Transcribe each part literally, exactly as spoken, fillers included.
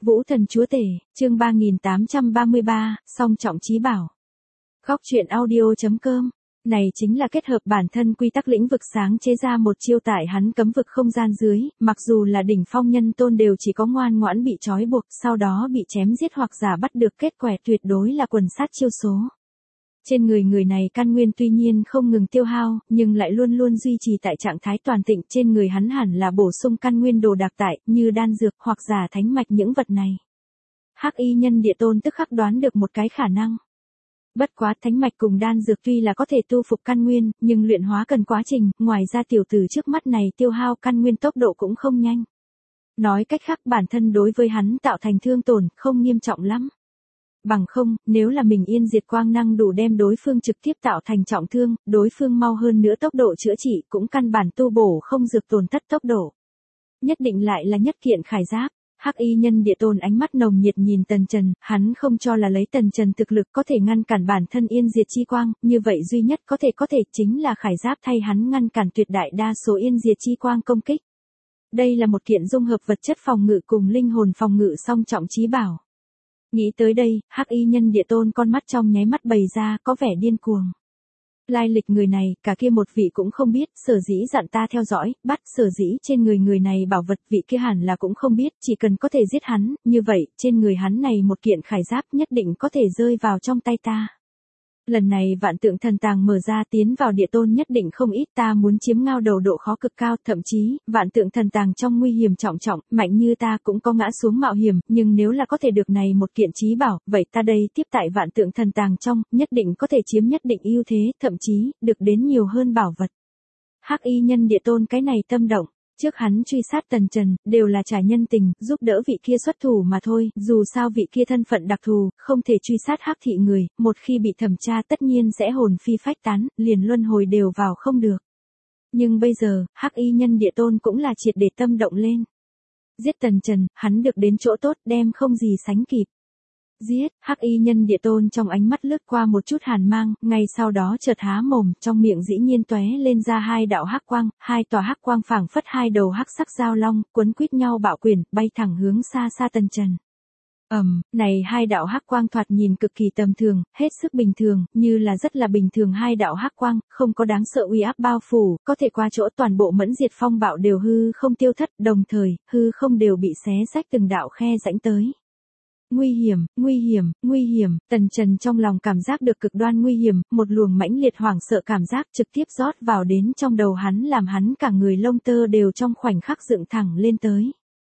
Vũ Thần Chúa Tể, chương ba nghìn tám trăm ba mươi ba, song trọng chí bảo. Góc truyện audio.com. Này chính là kết hợp bản thân quy tắc lĩnh vực sáng chế ra một chiêu tại hắn cấm vực không gian dưới, mặc dù là đỉnh phong nhân tôn đều chỉ có ngoan ngoãn bị trói buộc, sau đó bị chém giết hoặc giả bắt được, kết quả tuyệt đối là quần sát chiêu số. Trên người người này căn nguyên tuy nhiên không ngừng tiêu hao, nhưng lại luôn luôn duy trì tại trạng thái toàn tịnh, trên người hắn hẳn là bổ sung căn nguyên đồ đặc tại, như đan dược hoặc giả thánh mạch những vật này. Hắc y nhân địa tôn tức khắc đoán được một cái khả năng. Bất quá thánh mạch cùng đan dược tuy là có thể tu phục căn nguyên, nhưng luyện hóa cần quá trình, ngoài ra tiểu tử trước mắt này tiêu hao căn nguyên tốc độ cũng không nhanh. Nói cách khác bản thân đối với hắn tạo thành thương tổn, không nghiêm trọng lắm. Bằng không, nếu là mình yên diệt quang năng đủ đem đối phương trực tiếp tạo thành trọng thương, đối phương mau hơn nữa tốc độ chữa trị cũng căn bản tu bổ không dược tổn thất tốc độ. Nhất định lại là nhất kiện khải giáp. Hắc y nhân địa tôn ánh mắt nồng nhiệt nhìn Tần Trần, hắn không cho là lấy Tần Trần thực lực có thể ngăn cản bản thân yên diệt chi quang, như vậy duy nhất có thể có thể chính là khải giáp thay hắn ngăn cản tuyệt đại đa số yên diệt chi quang công kích. Đây là một kiện dung hợp vật chất phòng ngự cùng linh hồn phòng ngự song trọng chí bảo. Nghĩ tới đây, hắc y nhân địa tôn con mắt trong nháy mắt bày ra có vẻ điên cuồng. Lai lịch người này, cả kia một vị cũng không biết, sở dĩ dặn ta theo dõi, bắt, sở dĩ trên người người này bảo vật vị kia hẳn là cũng không biết, chỉ cần có thể giết hắn, như vậy, trên người hắn này một kiện khải giáp nhất định có thể rơi vào trong tay ta. Lần này vạn tượng thần tàng mở ra tiến vào địa tôn nhất định không ít, ta muốn chiếm ngao đầu độ khó cực cao, thậm chí, vạn tượng thần tàng trong nguy hiểm trọng trọng, mạnh như ta cũng có ngã xuống mạo hiểm, nhưng nếu là có thể được này một kiện chí bảo, vậy ta đây tiếp tại vạn tượng thần tàng trong, nhất định có thể chiếm nhất định ưu thế, thậm chí, được đến nhiều hơn bảo vật. Hắc y nhân địa tôn cái này tâm động. Trước hắn truy sát Tần Trần, đều là trả nhân tình, giúp đỡ vị kia xuất thủ mà thôi, dù sao vị kia thân phận đặc thù, không thể truy sát hắc thị người, một khi bị thẩm tra tất nhiên sẽ hồn phi phách tán, liền luân hồi đều vào không được. Nhưng bây giờ, hắc y nhân địa tôn cũng là triệt để tâm động lên. Giết Tần Trần, hắn được đến chỗ tốt, đem không gì sánh kịp. Giết, hắc y nhân địa tôn trong ánh mắt lướt qua một chút hàn mang, ngay sau đó chợt há mồm, trong miệng dĩ nhiên tóe lên ra hai đạo hắc quang, hai tòa hắc quang phảng phất hai đầu hắc sắc giao long, quấn quýt nhau bạo quyền, bay thẳng hướng xa xa Tần Trần. Ầm, um, này hai đạo hắc quang thoạt nhìn cực kỳ tầm thường, hết sức bình thường, như là rất là bình thường hai đạo hắc quang, không có đáng sợ uy áp bao phủ, có thể qua chỗ toàn bộ mẫn diệt phong bạo đều hư không tiêu thất, đồng thời, hư không đều bị xé rách từng đạo khe rãnh tới. Nguy hiểm, nguy hiểm, nguy hiểm, Tần Trần trong lòng cảm giác được cực đoan nguy hiểm, một luồng mãnh liệt hoảng sợ cảm giác trực tiếp rót vào đến trong đầu hắn làm hắn cả người lông tơ đều trong khoảnh khắc dựng thẳng lên tới.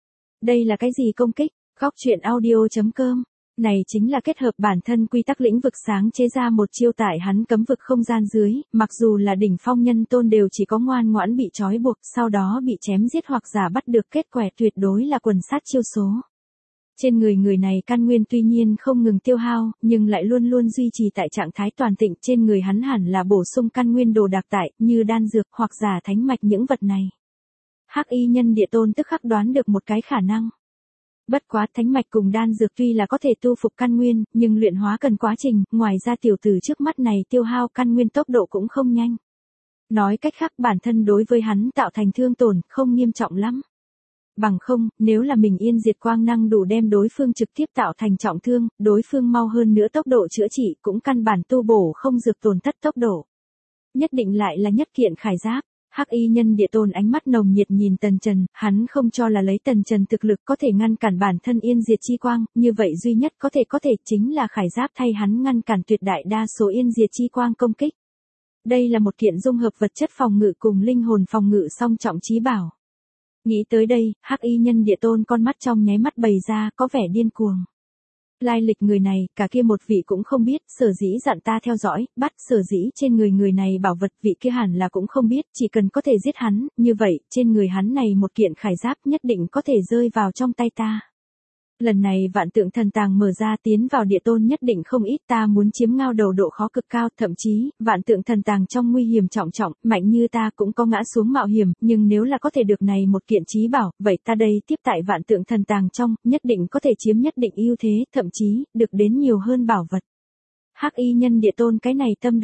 Đây là cái gì công kích? Góc truyện audio.com. Này chính là kết hợp bản thân quy tắc lĩnh vực sáng chế ra một chiêu tại hắn cấm vực không gian dưới, mặc dù là đỉnh phong nhân tôn đều chỉ có ngoan ngoãn bị trói buộc, sau đó bị chém giết hoặc giả bắt được, kết quả tuyệt đối là quần sát chiêu số. Trên người người này căn nguyên tuy nhiên không ngừng tiêu hao, nhưng lại luôn luôn duy trì tại trạng thái toàn tịnh, trên người hắn hẳn là bổ sung căn nguyên đồ đặc tại, như đan dược hoặc giả thánh mạch những vật này. Hắc y nhân địa tôn tức khắc đoán được một cái khả năng. Bất quá thánh mạch cùng đan dược tuy là có thể tu phục căn nguyên, nhưng luyện hóa cần quá trình, ngoài ra tiểu tử trước mắt này tiêu hao căn nguyên tốc độ cũng không nhanh. Nói cách khác bản thân đối với hắn tạo thành thương tổn, không nghiêm trọng lắm. Bằng không, nếu là mình yên diệt quang năng đủ đem đối phương trực tiếp tạo thành trọng thương, đối phương mau hơn nữa tốc độ chữa trị cũng căn bản tu bổ không dược tổn thất tốc độ. Nhất định lại là nhất kiện khải giáp. Hắc y nhân địa tôn ánh mắt nồng nhiệt nhìn Tần Trần, hắn không cho là lấy Tần Trần thực lực có thể ngăn cản bản thân yên diệt chi quang, như vậy duy nhất có thể có thể chính là khải giáp thay hắn ngăn cản tuyệt đại đa số yên diệt chi quang công kích. Đây là một kiện dung hợp vật chất phòng ngự cùng linh hồn phòng ngự song trọng chí bảo. Nghĩ tới đây, hắc y nhân địa tôn con mắt trong nháy mắt bày ra có vẻ điên cuồng. Lai lịch người này, cả kia một vị cũng không biết, sở dĩ dặn ta theo dõi, bắt, sở dĩ trên người người này bảo vật vị kia hẳn là cũng không biết, chỉ cần có thể giết hắn, như vậy, trên người hắn này một kiện khải giáp nhất định có thể rơi vào trong tay ta. Lần này vạn tượng thần tàng mở ra tiến vào địa tôn nhất định không ít, ta muốn chiếm ngao đầu độ khó cực cao, thậm chí, vạn tượng thần tàng trong nguy hiểm trọng trọng, mạnh như ta cũng có ngã xuống mạo hiểm, nhưng nếu là có thể được này một kiện chí bảo, vậy ta đây tiếp tại vạn tượng thần tàng trong, nhất định có thể chiếm nhất định ưu thế, thậm chí, được đến nhiều hơn bảo vật. Hắc y nhân địa tôn cái này tâm động.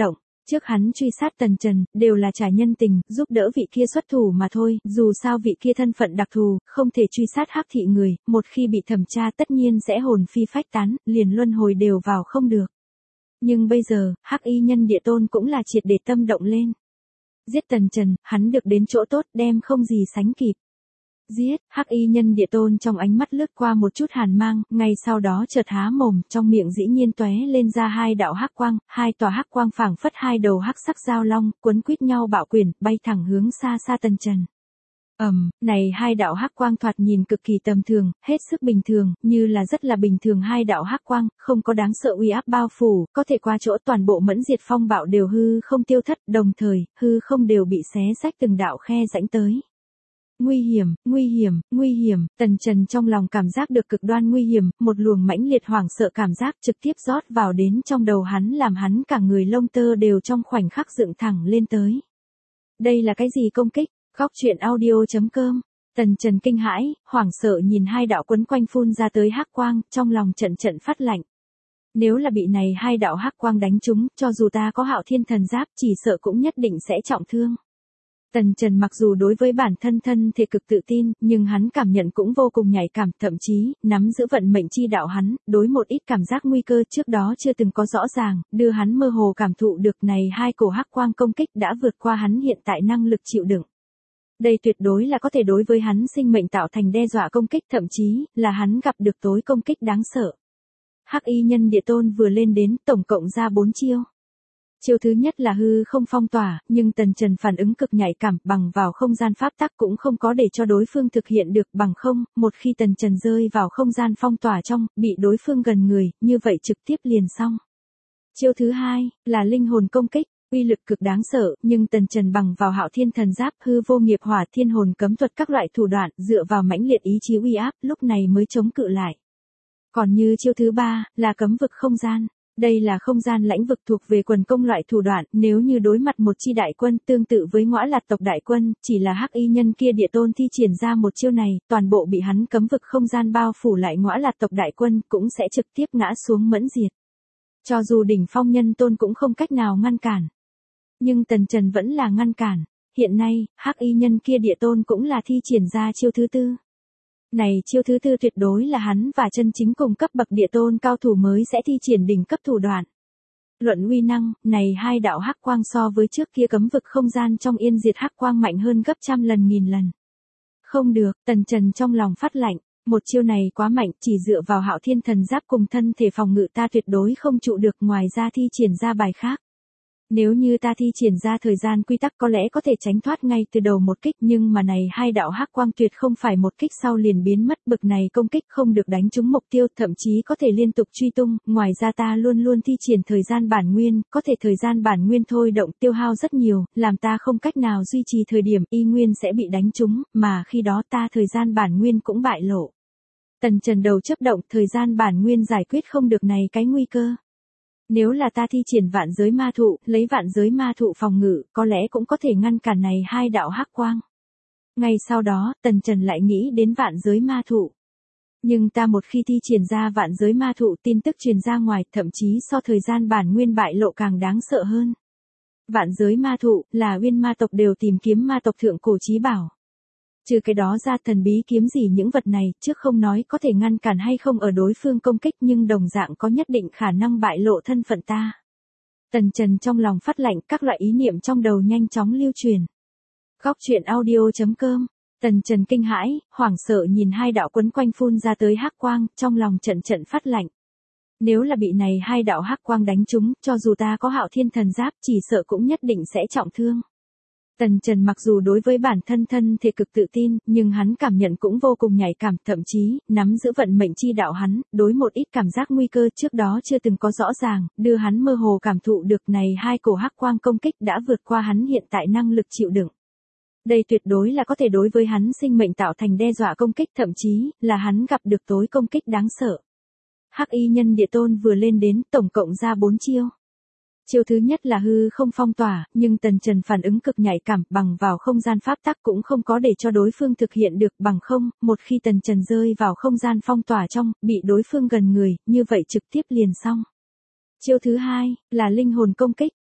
Trước hắn truy sát Tần Trần, đều là trả nhân tình, giúp đỡ vị kia xuất thủ mà thôi, dù sao vị kia thân phận đặc thù, không thể truy sát hắc thị người, một khi bị thẩm tra tất nhiên sẽ hồn phi phách tán, liền luân hồi đều vào không được. Nhưng bây giờ, hắc y nhân địa tôn cũng là triệt để tâm động lên. Giết Tần Trần, hắn được đến chỗ tốt đem không gì sánh kịp. Giết, hắc y nhân địa tôn trong ánh mắt lướt qua một chút hàn mang, ngay sau đó chợt há mồm, trong miệng dĩ nhiên tóe lên ra hai đạo hắc quang, hai tòa hắc quang phảng phất hai đầu hắc sắc giao long, quấn quýt nhau bạo quyền, bay thẳng hướng xa xa Tần Trần. Ầm, um, này hai đạo hắc quang thoạt nhìn cực kỳ tầm thường, hết sức bình thường, như là rất là bình thường hai đạo hắc quang, không có đáng sợ uy áp bao phủ, có thể qua chỗ toàn bộ mẫn diệt phong bạo đều hư không tiêu thất, đồng thời, hư không đều bị xé rách từng đạo khe rãnh tới. Nguy hiểm, nguy hiểm, nguy hiểm, Tần Trần trong lòng cảm giác được cực đoan nguy hiểm, một luồng mãnh liệt hoảng sợ cảm giác trực tiếp rót vào đến trong đầu hắn làm hắn cả người lông tơ đều trong khoảnh khắc dựng thẳng lên tới. Đây là cái gì công kích? Góc truyện audio chấm com. Tần Trần kinh hãi, hoảng sợ nhìn hai đạo quấn quanh phun ra tới hắc quang, trong lòng trận trận phát lạnh. Nếu là bị này hai đạo hắc quang đánh trúng, cho dù ta có Hạo Thiên Thần Giáp, chỉ sợ cũng nhất định sẽ trọng thương. Tần Trần mặc dù đối với bản thân thân thể cực tự tin, nhưng hắn cảm nhận cũng vô cùng nhạy cảm, thậm chí, nắm giữ vận mệnh chi đạo hắn, đối một ít cảm giác nguy cơ trước đó chưa từng có rõ ràng, đưa hắn mơ hồ cảm thụ được này hai cổ hắc quang công kích đã vượt qua hắn hiện tại năng lực chịu đựng. Đây tuyệt đối là có thể đối với hắn sinh mệnh tạo thành đe dọa công kích, thậm chí, là hắn gặp được tối công kích đáng sợ. Hắc y nhân địa tôn vừa lên đến, tổng cộng ra bốn chiêu. Chiêu thứ nhất là hư không phong tỏa, nhưng Tần Trần phản ứng cực nhạy cảm, bằng vào không gian pháp tắc cũng không có để cho đối phương thực hiện được, bằng không, một khi Tần Trần rơi vào không gian phong tỏa trong, bị đối phương gần người, như vậy trực tiếp liền xong. Chiêu thứ hai, là linh hồn công kích, uy lực cực đáng sợ, nhưng Tần Trần bằng vào Hạo Thiên Thần Giáp, hư vô nghiệp hỏa thiên hồn cấm thuật các loại thủ đoạn, dựa vào mãnh liệt ý chí uy áp, lúc này mới chống cự lại. Còn như chiêu thứ ba, là cấm vực không gian. Đây là không gian lãnh vực thuộc về quần công loại thủ đoạn, nếu như đối mặt một chi đại quân tương tự với Ngõa Lạt tộc đại quân, chỉ là hắc y nhân kia địa tôn thi triển ra một chiêu này, toàn bộ bị hắn cấm vực không gian bao phủ lại, Ngõa Lạt tộc đại quân cũng sẽ trực tiếp ngã xuống mẫn diệt. Cho dù đỉnh phong nhân tôn cũng không cách nào ngăn cản. Nhưng Tần Trần vẫn là ngăn cản, hiện nay, hắc y nhân kia địa tôn cũng là thi triển ra chiêu thứ tư. Này chiêu thứ tư tuyệt đối là hắn và chân chính cùng cấp bậc địa tôn cao thủ mới sẽ thi triển đỉnh cấp thủ đoạn. Luận uy năng, này hai đạo hắc quang so với trước kia cấm vực không gian trong yên diệt hắc quang mạnh hơn gấp trăm lần nghìn lần. Không được, Tần Trần trong lòng phát lạnh, một chiêu này quá mạnh, chỉ dựa vào Hạo Thiên Thần Giáp cùng thân thể phòng ngự ta tuyệt đối không trụ được, ngoài ra thi triển ra bài khác. Nếu như ta thi triển ra thời gian quy tắc có lẽ có thể tránh thoát ngay từ đầu một kích, nhưng mà này hai đạo hắc quang tuyệt không phải một kích sau liền biến mất, bực này công kích không được đánh trúng mục tiêu, thậm chí có thể liên tục truy tung, ngoài ra ta luôn luôn thi triển thời gian bản nguyên, có thể thời gian bản nguyên thôi động tiêu hao rất nhiều, làm ta không cách nào duy trì thời điểm y nguyên sẽ bị đánh trúng, mà khi đó ta thời gian bản nguyên cũng bại lộ. Tần Trần đầu chớp động, thời gian bản nguyên giải quyết không được này cái nguy cơ. Nếu là ta thi triển vạn giới ma thụ, lấy vạn giới ma thụ phòng ngự, có lẽ cũng có thể ngăn cản này hai đạo hắc quang. Ngay sau đó, Tần Trần lại nghĩ đến vạn giới ma thụ. Nhưng ta một khi thi triển ra vạn giới ma thụ, tin tức truyền ra ngoài, thậm chí so thời gian bản nguyên bại lộ càng đáng sợ hơn. Vạn giới ma thụ, là Uyên ma tộc đều tìm kiếm ma tộc thượng cổ chí bảo. Trừ cái đó ra, thần bí kiếm gì những vật này, trước không nói có thể ngăn cản hay không ở đối phương công kích, nhưng đồng dạng có nhất định khả năng bại lộ thân phận ta. Tần Trần trong lòng phát lạnh, các loại ý niệm trong đầu nhanh chóng lưu truyền. Góc truyện audio chấm com. Tần Trần kinh hãi, hoảng sợ nhìn hai đạo quấn quanh phun ra tới hắc quang, trong lòng trận trận phát lạnh. Nếu là bị này hai đạo hắc quang đánh trúng, cho dù ta có Hạo Thiên Thần Giáp, chỉ sợ cũng nhất định sẽ trọng thương. Tần Trần mặc dù đối với bản thân thân thể cực tự tin, nhưng hắn cảm nhận cũng vô cùng nhạy cảm, thậm chí, nắm giữ vận mệnh chi đạo hắn, đối một ít cảm giác nguy cơ trước đó chưa từng có rõ ràng, đưa hắn mơ hồ cảm thụ được này hai cổ hắc quang công kích đã vượt qua hắn hiện tại năng lực chịu đựng. Đây tuyệt đối là có thể đối với hắn sinh mệnh tạo thành đe dọa công kích, thậm chí, là hắn gặp được tối công kích đáng sợ. Hắc y nhân địa tôn vừa lên đến, tổng cộng ra bốn chiêu. Chiêu thứ nhất là hư không phong tỏa, nhưng Tần Trần phản ứng cực nhạy cảm, bằng vào không gian pháp tắc cũng không có để cho đối phương thực hiện được, bằng không, một khi Tần Trần rơi vào không gian phong tỏa trong, bị đối phương gần người, như vậy trực tiếp liền xong. Chiêu thứ hai, là linh hồn công kích,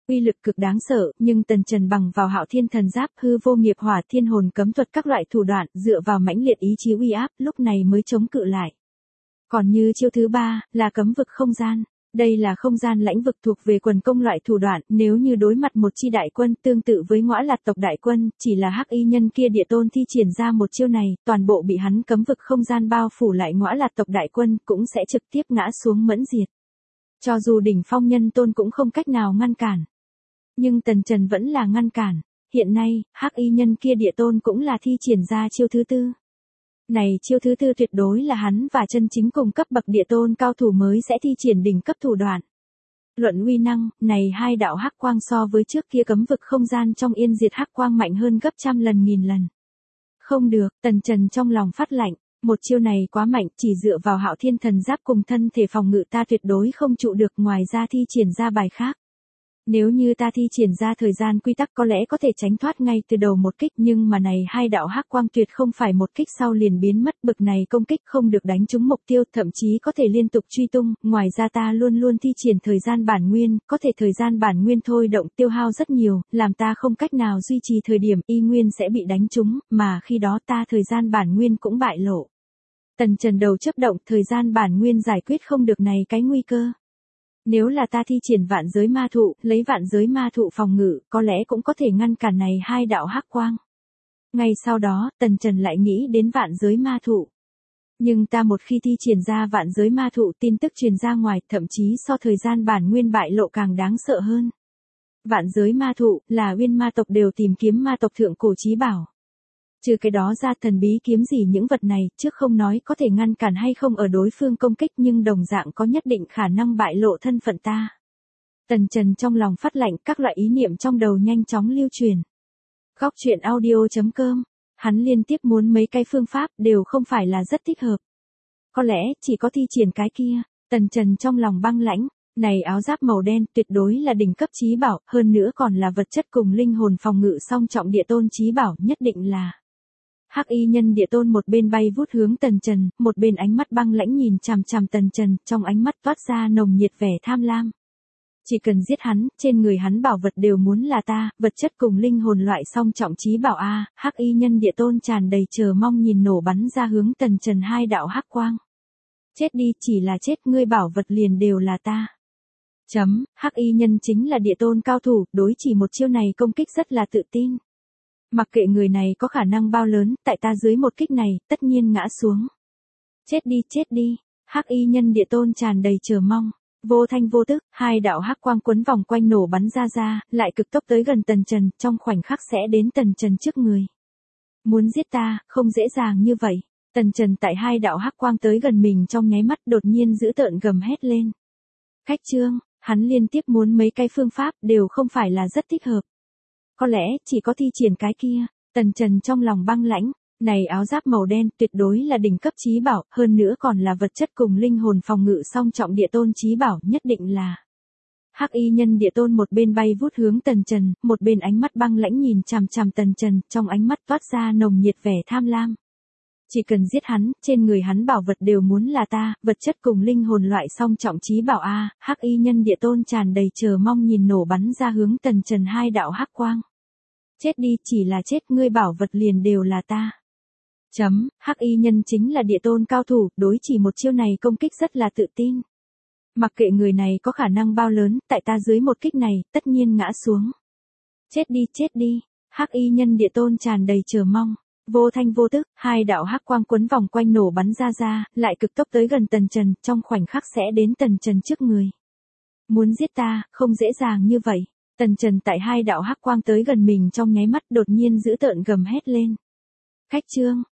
Uy lực cực đáng sợ, nhưng Tần Trần bằng vào Hạo Thiên Thần Giáp, hư vô nghiệp hỏa, thiên hồn cấm thuật các loại thủ đoạn, dựa vào mãnh liệt ý chí uy áp, lúc này mới chống cự lại. Còn như chiêu thứ ba, là cấm vực không gian. Đây là không gian lãnh vực thuộc về quần công loại thủ đoạn, nếu như đối mặt một chi đại quân tương tự với Ngõa Lạt tộc đại quân, chỉ là hắc y nhân kia địa tôn thi triển ra một chiêu này, toàn bộ bị hắn cấm vực không gian bao phủ lại Ngõa Lạt tộc đại quân cũng sẽ trực tiếp ngã xuống mẫn diệt. Cho dù đỉnh phong nhân tôn cũng không cách nào ngăn cản. Nhưng Tần Trần vẫn là ngăn cản. Hiện nay, hắc y nhân kia địa tôn cũng là thi triển ra chiêu thứ tư. Này chiêu thứ tư tuyệt đối là hắn và chân chính cùng cấp bậc địa tôn cao thủ mới sẽ thi triển đỉnh cấp thủ đoạn. Luận uy năng, này hai đạo hắc quang so với trước kia cấm vực không gian trong yên diệt hắc quang mạnh hơn gấp trăm lần nghìn lần. Không được, Tần Trần trong lòng phát lạnh, một chiêu này quá mạnh, chỉ dựa vào Hạo Thiên Thần Giáp cùng thân thể phòng ngự ta tuyệt đối không trụ được, ngoài ra thi triển ra bài khác. Nếu như ta thi triển ra thời gian quy tắc có lẽ có thể tránh thoát ngay từ đầu một kích, nhưng mà này hai đạo hắc quang tuyệt không phải một kích sau liền biến mất, bực này công kích không được đánh trúng mục tiêu, thậm chí có thể liên tục truy tung, ngoài ra ta luôn luôn thi triển thời gian bản nguyên, có thể thời gian bản nguyên thôi động tiêu hao rất nhiều, làm ta không cách nào duy trì thời điểm y nguyên sẽ bị đánh trúng, mà khi đó ta thời gian bản nguyên cũng bại lộ. Tần Trần đầu chớp động, thời gian bản nguyên giải quyết không được này cái nguy cơ. Nếu là ta thi triển vạn giới ma thụ, lấy vạn giới ma thụ phòng ngự, có lẽ cũng có thể ngăn cản này hai đạo hắc quang. Ngay sau đó, Tần Trần lại nghĩ đến vạn giới ma thụ. Nhưng ta một khi thi triển ra vạn giới ma thụ, tin tức truyền ra ngoài, thậm chí so thời gian bản nguyên bại lộ càng đáng sợ hơn. Vạn giới ma thụ, là Uyên ma tộc đều tìm kiếm ma tộc thượng cổ chí bảo. Trừ cái đó ra, thần bí kiếm gì những vật này, trước không nói có thể ngăn cản hay không ở đối phương công kích, nhưng đồng dạng có nhất định khả năng bại lộ thân phận ta. Tần Trần trong lòng phát lạnh, các loại ý niệm trong đầu nhanh chóng lưu truyền. Góc truyện audio chấm com, hắn liên tiếp muốn mấy cái phương pháp đều không phải là rất thích hợp. Có lẽ chỉ có thi triển cái kia. Tần Trần trong lòng băng lãnh, này áo giáp màu đen tuyệt đối là đỉnh cấp chí bảo, hơn nữa còn là vật chất cùng linh hồn phòng ngự song trọng địa tôn chí bảo, nhất định là. Hắc y nhân địa tôn một bên bay vút hướng Tần Trần, một bên ánh mắt băng lãnh nhìn chằm chằm Tần Trần, trong ánh mắt toát ra nồng nhiệt vẻ tham lam. Chỉ cần giết hắn, trên người hắn bảo vật đều muốn là ta, vật chất cùng linh hồn loại song trọng chí bảo a. Hắc y nhân địa tôn tràn đầy chờ mong nhìn nổ bắn ra hướng Tần Trần hai đạo hắc quang. Chết đi, chỉ là chết, ngươi bảo vật liền đều là ta. Chấm, hắc y nhân chính là địa tôn cao thủ, đối chỉ một chiêu này công kích rất là tự tin. Mặc kệ người này có khả năng bao lớn, tại ta dưới một kích này, tất nhiên ngã xuống. Chết đi, chết đi, hắc y nhân địa tôn tràn đầy chờ mong. Vô thanh vô tức, hai đạo hắc quang quấn vòng quanh nổ bắn ra ra, lại cực tốc tới gần Tần Trần, trong khoảnh khắc sẽ đến Tần Trần trước người. Muốn giết ta, không dễ dàng như vậy. Tần Trần tại hai đạo hắc quang tới gần mình trong nháy mắt đột nhiên dữ tợn gầm hét lên. Khách trương, hắn liên tiếp muốn mấy cái phương pháp đều không phải là rất thích hợp. Có lẽ chỉ có thi triển cái kia. Tần Trần trong lòng băng lãnh, này áo giáp màu đen tuyệt đối là đỉnh cấp chí bảo, hơn nữa còn là vật chất cùng linh hồn phòng ngự song trọng địa tôn chí bảo, nhất định là. Hắc y nhân địa tôn một bên bay vút hướng Tần Trần, một bên ánh mắt băng lãnh nhìn chằm chằm Tần Trần, trong ánh mắt toát ra nồng nhiệt vẻ tham lam. Chỉ cần giết hắn, trên người hắn bảo vật đều muốn là ta, vật chất cùng linh hồn loại song trọng chí bảo a. Hắc y nhân địa tôn tràn đầy chờ mong nhìn nổ bắn ra hướng Tần Trần hai đạo hắc quang. Chết đi, chỉ là chết, ngươi bảo vật liền đều là ta. Chấm, hắc y nhân chính là địa tôn cao thủ, đối chỉ một chiêu này công kích rất là tự tin. Mặc kệ người này có khả năng bao lớn, tại ta dưới một kích này, tất nhiên ngã xuống. Chết đi, chết đi, hắc y nhân địa tôn tràn đầy chờ mong. Vô thanh vô tức, hai đạo hắc quang quấn vòng quanh nổ bắn ra ra, lại cực tốc tới gần Tần Trần, trong khoảnh khắc sẽ đến Tần Trần trước người. Muốn giết ta, không dễ dàng như vậy. Tần Trần tại hai đạo hắc quang tới gần mình trong nháy mắt đột nhiên dữ tợn gầm hét lên. Khách trương,